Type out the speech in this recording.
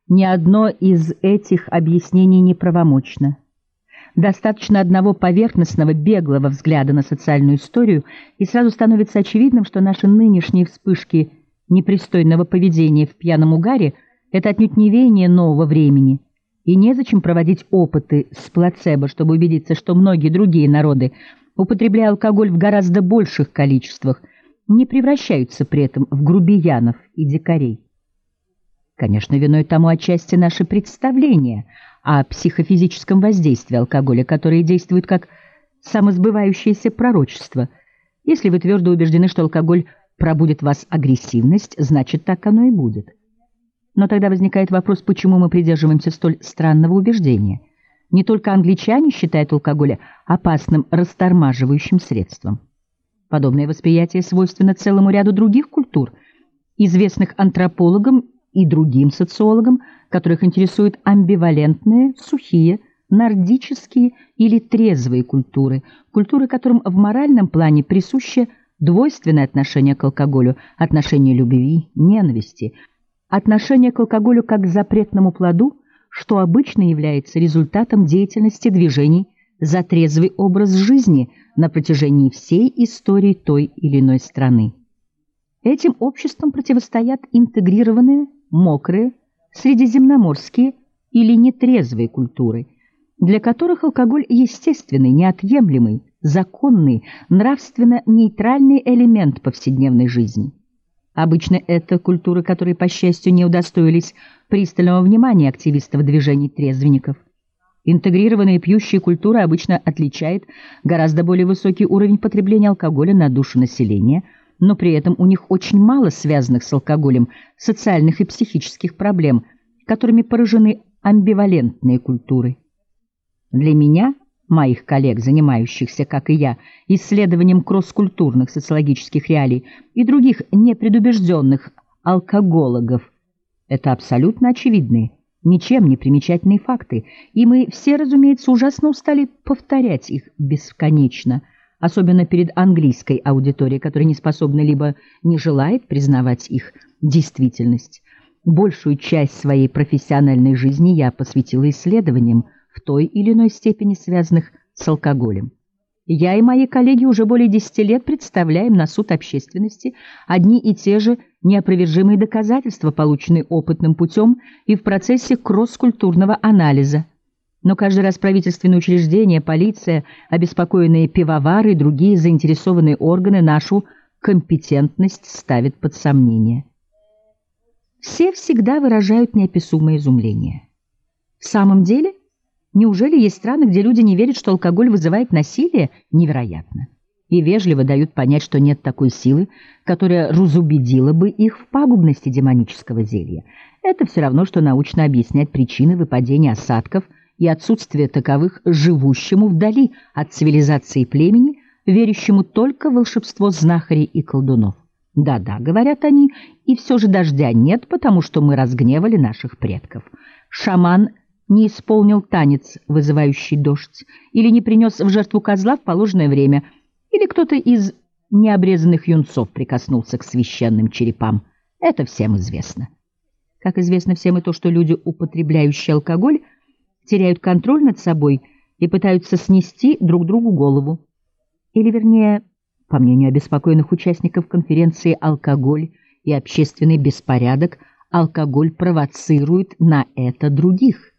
Ни одно из этих объяснений не правомочно. Достаточно одного поверхностного, беглого взгляда на социальную историю, и сразу становится очевидным, что наши нынешние вспышки непристойного поведения в пьяном угаре – это отнюдь не веяние нового времени, и незачем проводить опыты с плацебо, чтобы убедиться, что многие другие народы, употребляя алкоголь в гораздо больших количествах, не превращаются при этом в грубиянов и дикарей. Конечно, виной тому отчасти наши представления о психофизическом воздействии алкоголя, которые действуют как самосбывающееся пророчество. Если вы твердо убеждены, что алкоголь пробудит в вас агрессивность, значит, так оно и будет. Но тогда возникает вопрос, почему мы придерживаемся столь странного убеждения. Не только англичане считают алкоголь опасным растормаживающим средством. Подобное восприятие свойственно целому ряду других культур, известных антропологам и другим социологам, которых интересуют амбивалентные, сухие, нордические или трезвые культуры, культуры, которым в моральном плане присуще двойственное отношение к алкоголю, отношение любви, ненависти, отношение к алкоголю как к запретному плоду, что обычно является результатом деятельности движений за трезвый образ жизни на протяжении всей истории той или иной страны. Этим обществам противостоят интегрированные, мокрые, средиземноморские или нетрезвые культуры, для которых алкоголь естественный, неотъемлемый, законный, нравственно нейтральный элемент повседневной жизни. Обычно это культуры, которые, по счастью, не удостоились пристального внимания активистов движений трезвенников. Интегрированные пьющие культуры обычно отличает гораздо более высокий уровень потребления алкоголя на душу населения, но при этом у них очень мало связанных с алкоголем социальных и психических проблем, которыми поражены амбивалентные культуры. Для меня, моих коллег, занимающихся, как и я, исследованием кросс-культурных социологических реалий и других непредубежденных алкогологов, это абсолютно очевидные, ничем не примечательные факты, и мы все, разумеется, ужасно устали повторять их бесконечно, особенно перед английской аудиторией, которая не способна либо не желает признавать их действительность. Большую часть своей профессиональной жизни я посвятила исследованиям, в той или иной степени связанных с алкоголем. Я и мои коллеги уже более 10 лет представляем на суд общественности одни и те же неопровержимые доказательства, полученные опытным путем и в процессе кросс-культурного анализа. Но каждый раз правительственные учреждения, полиция, обеспокоенные пивовары и другие заинтересованные органы нашу компетентность ставят под сомнение. Все всегда выражают неописуемое изумление. В самом деле, неужели есть страны, где люди не верят, что алкоголь вызывает насилие? Невероятно. И вежливо дают понять, что нет такой силы, которая разубедила бы их в пагубности демонического зелья. Это все равно, что научно объяснять причины выпадения осадков и отсутствие таковых живущему вдали от цивилизации племени, верящему только в волшебство знахарей и колдунов. Да-да, говорят они, и все же дождя нет, потому что мы разгневали наших предков. Шаман не исполнил танец, вызывающий дождь, или не принес в жертву козла в положенное время, или кто-то из необрезанных юнцов прикоснулся к священным черепам. Это всем известно. Как известно всем и то, что люди, употребляющие алкоголь, теряют контроль над собой и пытаются снести друг другу голову. Или, вернее, по мнению обеспокоенных участников конференции «Алкоголь и общественный беспорядок», алкоголь провоцирует на это других.